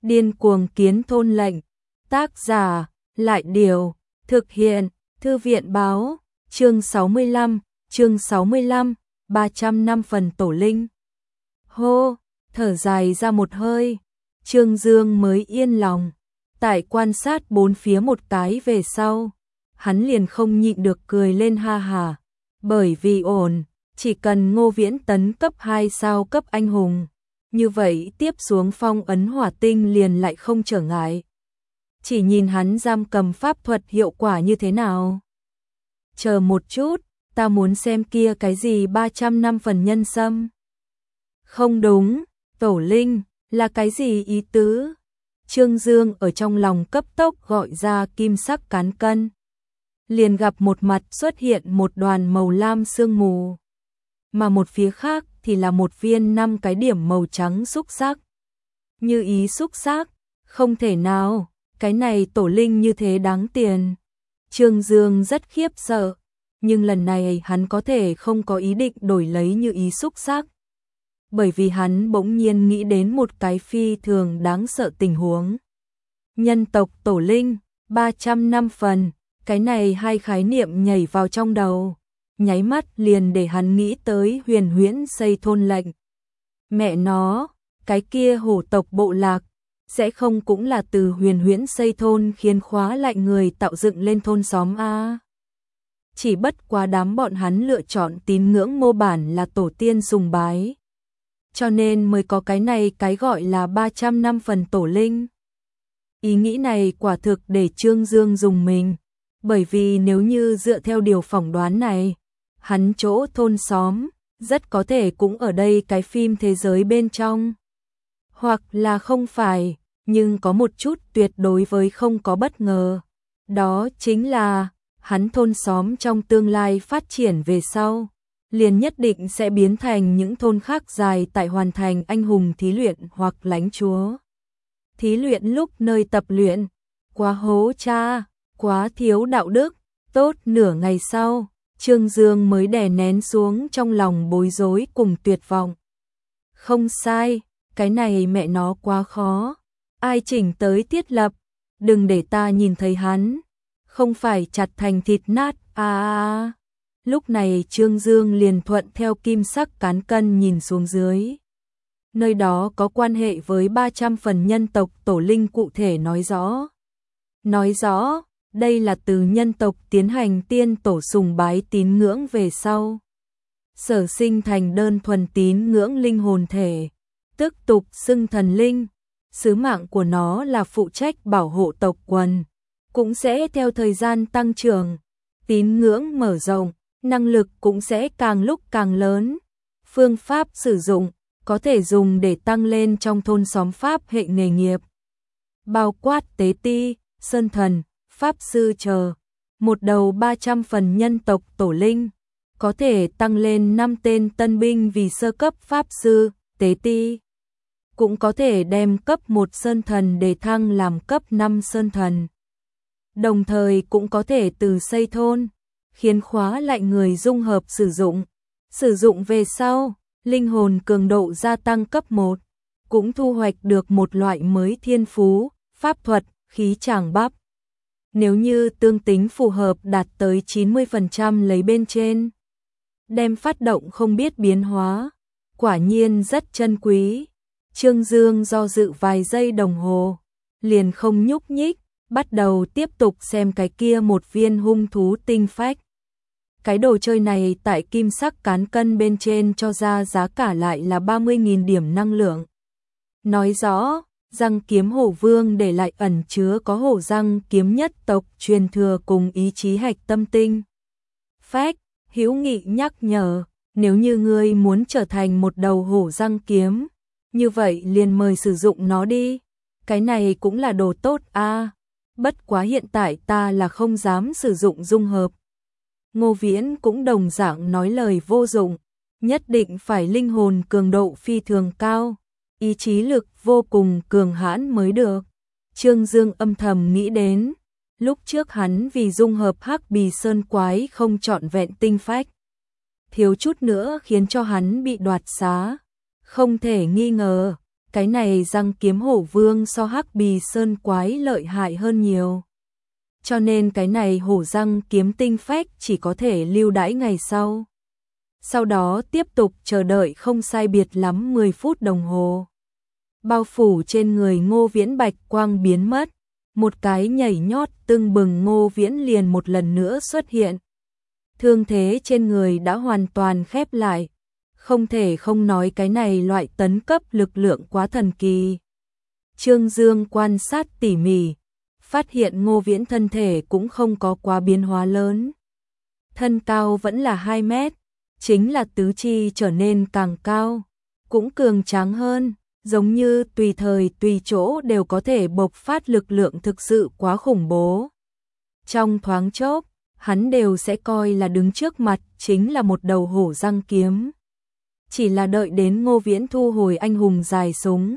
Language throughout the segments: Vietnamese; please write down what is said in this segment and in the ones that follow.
Điên cuồng kiến thôn lệnh. Tác giả, Lại Điều. Thực hiện, Thư viện báo. Chương 65, 300 năm phần tổ linh. Hô, thở dài ra một hơi, Trương Dương mới yên lòng. Tại quan sát bốn phía một cái về sau, hắn liền không nhịn được cười lên ha hà. Bởi vì ổn, chỉ cần Ngô Viễn tấn cấp 2 sao cấp anh hùng, như vậy tiếp xuống phong ấn hỏa tinh liền lại không trở ngại. Chỉ nhìn hắn giam cầm pháp thuật hiệu quả như thế nào. Chờ một chút, ta muốn xem kia cái gì 300 năm phần nhân sâm. Không đúng, tổ linh, là cái gì ý tứ? Trương Dương ở trong lòng cấp tốc gọi ra kim sắc cán cân. Liền gặp một mặt xuất hiện một đoàn màu lam sương mù. Mà một phía khác thì là một viên 5 cái điểm màu trắng xúc sắc. Như ý xúc sắc, không thể nào, cái này tổ linh như thế đáng tiền. Trương Dương rất khiếp sợ, nhưng lần này hắn có thể không có ý định đổi lấy như ý xúc sắc. Bởi vì hắn bỗng nhiên nghĩ đến một cái phi thường đáng sợ tình huống. Nhân tộc tổ linh, 300 năm phần, cái này hai khái niệm nhảy vào trong đầu, nháy mắt liền để hắn nghĩ tới Huyền Huyễn xây thôn lệnh. Mẹ nó, cái kia hổ tộc bộ lạc, sẽ không cũng là từ Huyền Huyễn xây thôn khiến khóa lại người tạo dựng lên thôn xóm a. Chỉ bất quá đám bọn hắn lựa chọn tín ngưỡng mô bản là tổ tiên sùng bái, cho nên mới có cái này cái gọi là 300 năm phần tổ linh. Ý nghĩ này quả thực để Trương Dương dùng mình, bởi vì nếu như dựa theo điều phỏng đoán này, hắn chỗ thôn xóm, rất có thể cũng ở đây cái phim thế giới bên trong. Hoặc là không phải, nhưng có một chút tuyệt đối với không có bất ngờ. Đó chính là, hắn thôn xóm trong tương lai phát triển về sau, liền nhất định sẽ biến thành những thôn khác dài tại hoàn thành anh hùng thí luyện hoặc lãnh chúa. Thí luyện lúc nơi tập luyện, quá hố cha, quá thiếu đạo đức. Tốt nửa ngày sau, Trương Dương mới đè nén xuống trong lòng bối rối cùng tuyệt vọng. Không sai, cái này mẹ nó quá khó. Ai chỉnh tới thiết lập, đừng để ta nhìn thấy hắn. Không phải chặt thành thịt nát à. Lúc này Trương Dương liền thuận theo kim sắc cán cân nhìn xuống dưới. Nơi đó có quan hệ với 300 phần nhân tộc tổ linh cụ thể nói rõ. Nói rõ, đây là từ nhân tộc tiến hành tiên tổ sùng bái tín ngưỡng về sau. Sở sinh thành đơn thuần tín ngưỡng linh hồn thể, tức tục xưng thần linh. Sứ mạng của nó là phụ trách bảo hộ tộc quần, cũng sẽ theo thời gian tăng trưởng, tín ngưỡng mở rộng, năng lực cũng sẽ càng lúc càng lớn. Phương pháp sử dụng có thể dùng để tăng lên trong thôn xóm pháp hệ nghề nghiệp, bao quát tế ti, sơn thần, pháp sư chờ. Một đầu 300 phần nhân tộc tổ linh, có thể tăng lên 5 tên tân binh vì sơ cấp pháp sư, tế ti. Cũng có thể đem cấp 1 sơn thần để thăng làm cấp 5 sơn thần. Đồng thời cũng có thể từ xây thôn, khiến khóa lại người dung hợp sử dụng. Sử dụng về sau, linh hồn cường độ gia tăng cấp 1, cũng thu hoạch được một loại mới thiên phú, pháp thuật, khí tràng bắp. Nếu như tương tính phù hợp đạt tới 90% lấy bên trên, đem phát động không biết biến hóa, quả nhiên rất chân quý. Trương Dương do dự vài giây đồng hồ, liền không nhúc nhích, bắt đầu tiếp tục xem cái kia một viên hung thú tinh phách. Cái đồ chơi này tại kim sắc cán cân bên trên cho ra giá cả lại là 30.000 điểm năng lượng. Nói rõ, răng kiếm hổ vương để lại ẩn chứa có hổ răng kiếm nhất tộc truyền thừa cùng ý chí hạch tâm tinh phách. Hữu Nghị nhắc nhở, nếu như ngươi muốn trở thành một đầu hổ răng kiếm, như vậy liền mời sử dụng nó đi. Cái này cũng là đồ tốt a. Bất quá hiện tại ta là không dám sử dụng dung hợp. Ngô Viễn cũng đồng dạng nói lời vô dụng, nhất định phải linh hồn cường độ phi thường cao, ý chí lực vô cùng cường hãn mới được. Trương Dương âm thầm nghĩ đến, lúc trước hắn vì dung hợp hắc bì sơn quái không trọn vẹn tinh phách, thiếu chút nữa khiến cho hắn bị đoạt xá. Không thể nghi ngờ, cái này răng kiếm hổ vương so Hắc Bì Sơn quái lợi hại hơn nhiều. Cho nên cái này hổ răng kiếm tinh phách chỉ có thể lưu đãi ngày sau. Sau đó tiếp tục chờ đợi không sai biệt lắm 10 phút đồng hồ. Bao phủ trên người Ngô Viễn bạch quang biến mất, một cái nhảy nhót tưng bừng Ngô Viễn liền một lần nữa xuất hiện. Thương thế trên người đã hoàn toàn khép lại, không thể không nói cái này loại tấn cấp lực lượng quá thần kỳ. Trương Dương quan sát tỉ mỉ, phát hiện Ngô Viễn thân thể cũng không có quá biến hóa lớn. Thân cao vẫn là 2 mét, chính là tứ chi trở nên càng cao, cũng cường tráng hơn, giống như tùy thời tùy chỗ đều có thể bộc phát lực lượng thực sự quá khủng bố. Trong thoáng chốc, hắn đều sẽ coi là đứng trước mặt chính là một đầu hổ răng kiếm. Chỉ là đợi đến Ngô Viễn thu hồi anh hùng dài súng,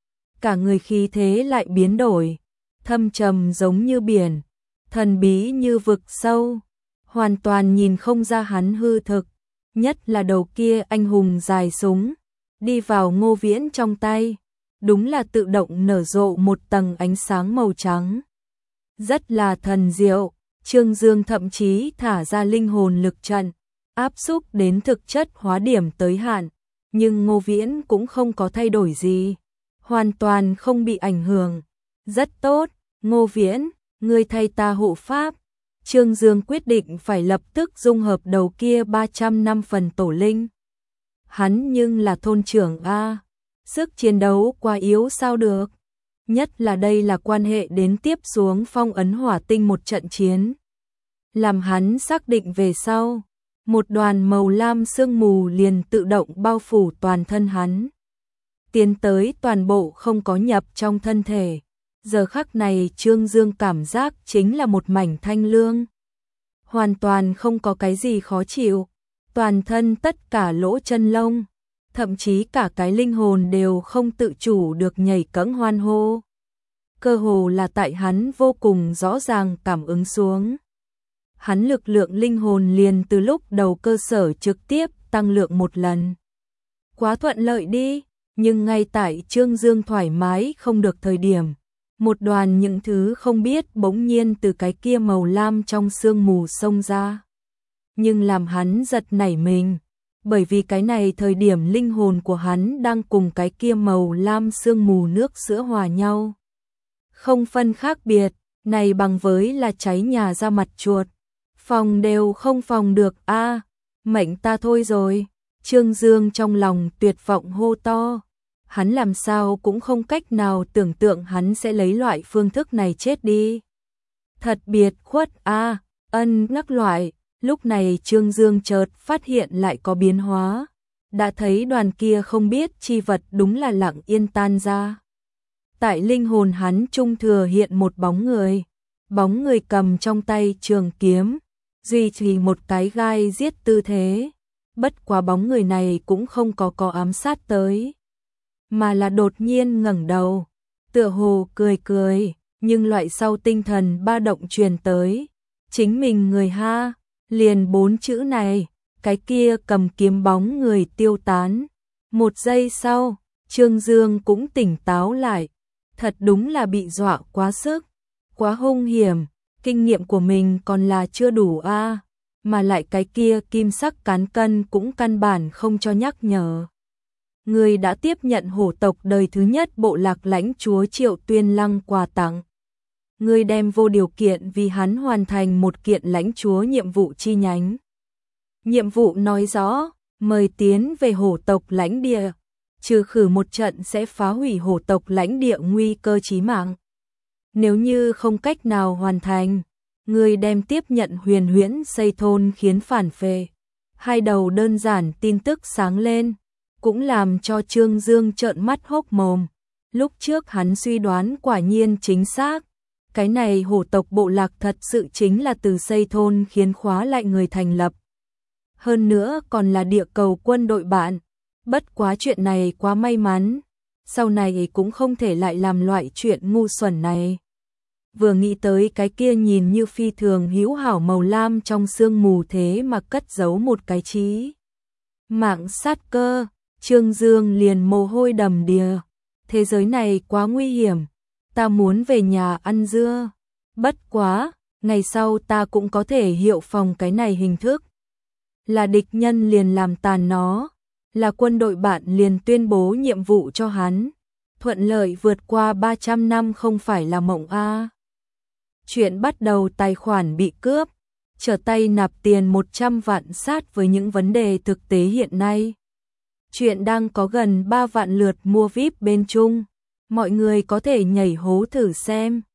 cả người khí thế lại biến đổi, thâm trầm giống như biển, thần bí như vực sâu, hoàn toàn nhìn không ra hắn hư thực, nhất là đầu kia anh hùng dài súng, đi vào Ngô Viễn trong tay, đúng là tự động nở rộ một tầng ánh sáng màu trắng. Rất là thần diệu, Trương Dương thậm chí thả ra linh hồn lực trận, áp xúc đến thực chất hóa điểm tới hạn, nhưng Ngô Viễn cũng không có thay đổi gì, hoàn toàn không bị ảnh hưởng. Rất tốt, Ngô Viễn, ngươi thay ta hộ pháp. Trương Dương quyết định phải lập tức dung hợp đầu kia 300 năm phần tổ linh. Hắn nhưng là thôn trưởng a, sức chiến đấu quá yếu sao được. Nhất là đây là quan hệ đến tiếp xuống phong ấn hỏa tinh một trận chiến. Làm hắn xác định về sau, một đoàn màu lam sương mù liền tự động bao phủ toàn thân hắn. Tiến tới toàn bộ không có nhập trong thân thể. Giờ khắc này Trương Dương cảm giác chính là một mảnh thanh lương. Hoàn toàn không có cái gì khó chịu. Toàn thân tất cả lỗ chân lông, thậm chí cả cái linh hồn đều không tự chủ được nhảy cẫng hoan hô. Cơ hồ là tại hắn vô cùng rõ ràng cảm ứng xuống. Hắn lực lượng linh hồn liền từ lúc đầu cơ sở trực tiếp tăng lượng một lần. Quá thuận lợi đi, nhưng ngay tại Trương Dương thoải mái không được thời điểm, một đoàn những thứ không biết bỗng nhiên từ cái kia màu lam trong sương mù xông ra. Nhưng làm hắn giật nảy mình, bởi vì cái này thời điểm linh hồn của hắn đang cùng cái kia màu lam sương mù nước sữa hòa nhau. Không phân khác biệt, này bằng với là cháy nhà ra mặt chuột. Phòng đều không phòng được a, mệnh ta thôi rồi. Trương Dương trong lòng tuyệt vọng hô to. Hắn làm sao cũng không cách nào tưởng tượng hắn sẽ lấy loại phương thức này chết đi. Thật biệt khuất a, ngắc loại. Lúc này Trương Dương chợt phát hiện lại có biến hóa. Đã thấy đoàn kia không biết chi vật đúng là lặng yên tan ra. Tại linh hồn hắn trung thừa hiện một bóng người. Bóng người cầm trong tay trường kiếm, duy trì một cái gai giết tư thế. Bất quá bóng người này cũng không có ám sát tới, mà là đột nhiên ngẩng đầu, tựa hồ cười cười, nhưng loại sau tinh thần ba động truyền tới. Chính mình người ha, liền 4 chữ này, cái kia cầm kiếm bóng người tiêu tán. Một giây sau, Trương Dương cũng tỉnh táo lại, thật đúng là bị dọa quá sức, quá hung hiểm, kinh nghiệm của mình còn là chưa đủ a, mà lại cái kia kim sắc cán cân cũng căn bản không cho nhắc nhở. Người đã tiếp nhận hổ tộc đời thứ nhất bộ lạc lãnh chúa Triệu Tuyên Lăng quà tặng. Người đem vô điều kiện vì hắn hoàn thành một kiện lãnh chúa nhiệm vụ chi nhánh. Nhiệm vụ nói rõ, mời tiến về hổ tộc lãnh địa, trừ khử một trận sẽ phá hủy hổ tộc lãnh địa nguy cơ chí mạng. Nếu như không cách nào hoàn thành, người đem tiếp nhận huyền huyễn xây thôn khiến phản phệ. Hai đầu đơn giản tin tức sáng lên, cũng làm cho Trương Dương trợn mắt hốc mồm. Lúc trước hắn suy đoán quả nhiên chính xác. Cái này hổ tộc bộ lạc thật sự chính là từ xây thôn khiến khóa lại người thành lập. Hơn nữa còn là địa cầu quân đội bạn. Bất quá chuyện này quá may mắn. Sau này cũng không thể lại làm loại chuyện ngu xuẩn này. Vừa nghĩ tới cái kia nhìn như phi thường hữu hảo màu lam trong sương mù thế mà cất giấu một cái chí mạng sát cơ, Trương Dương liền mồ hôi đầm đìa. thế giới này quá nguy hiểm, ta muốn về nhà ăn dưa. Bất quá, ngày sau ta cũng có thể hiệu phòng cái này hình thức. Là địch nhân liền làm tàn nó, là quân đội bạn liền tuyên bố nhiệm vụ cho hắn. Thuận lợi vượt qua 300 năm không phải là mộng a. Chuyện bắt đầu tài khoản bị cướp, trở tay nạp tiền 100 vạn sát với những vấn đề thực tế hiện nay. Chuyện đang có gần 3 vạn lượt mua VIP bên Trung, mọi người có thể nhảy hố thử xem.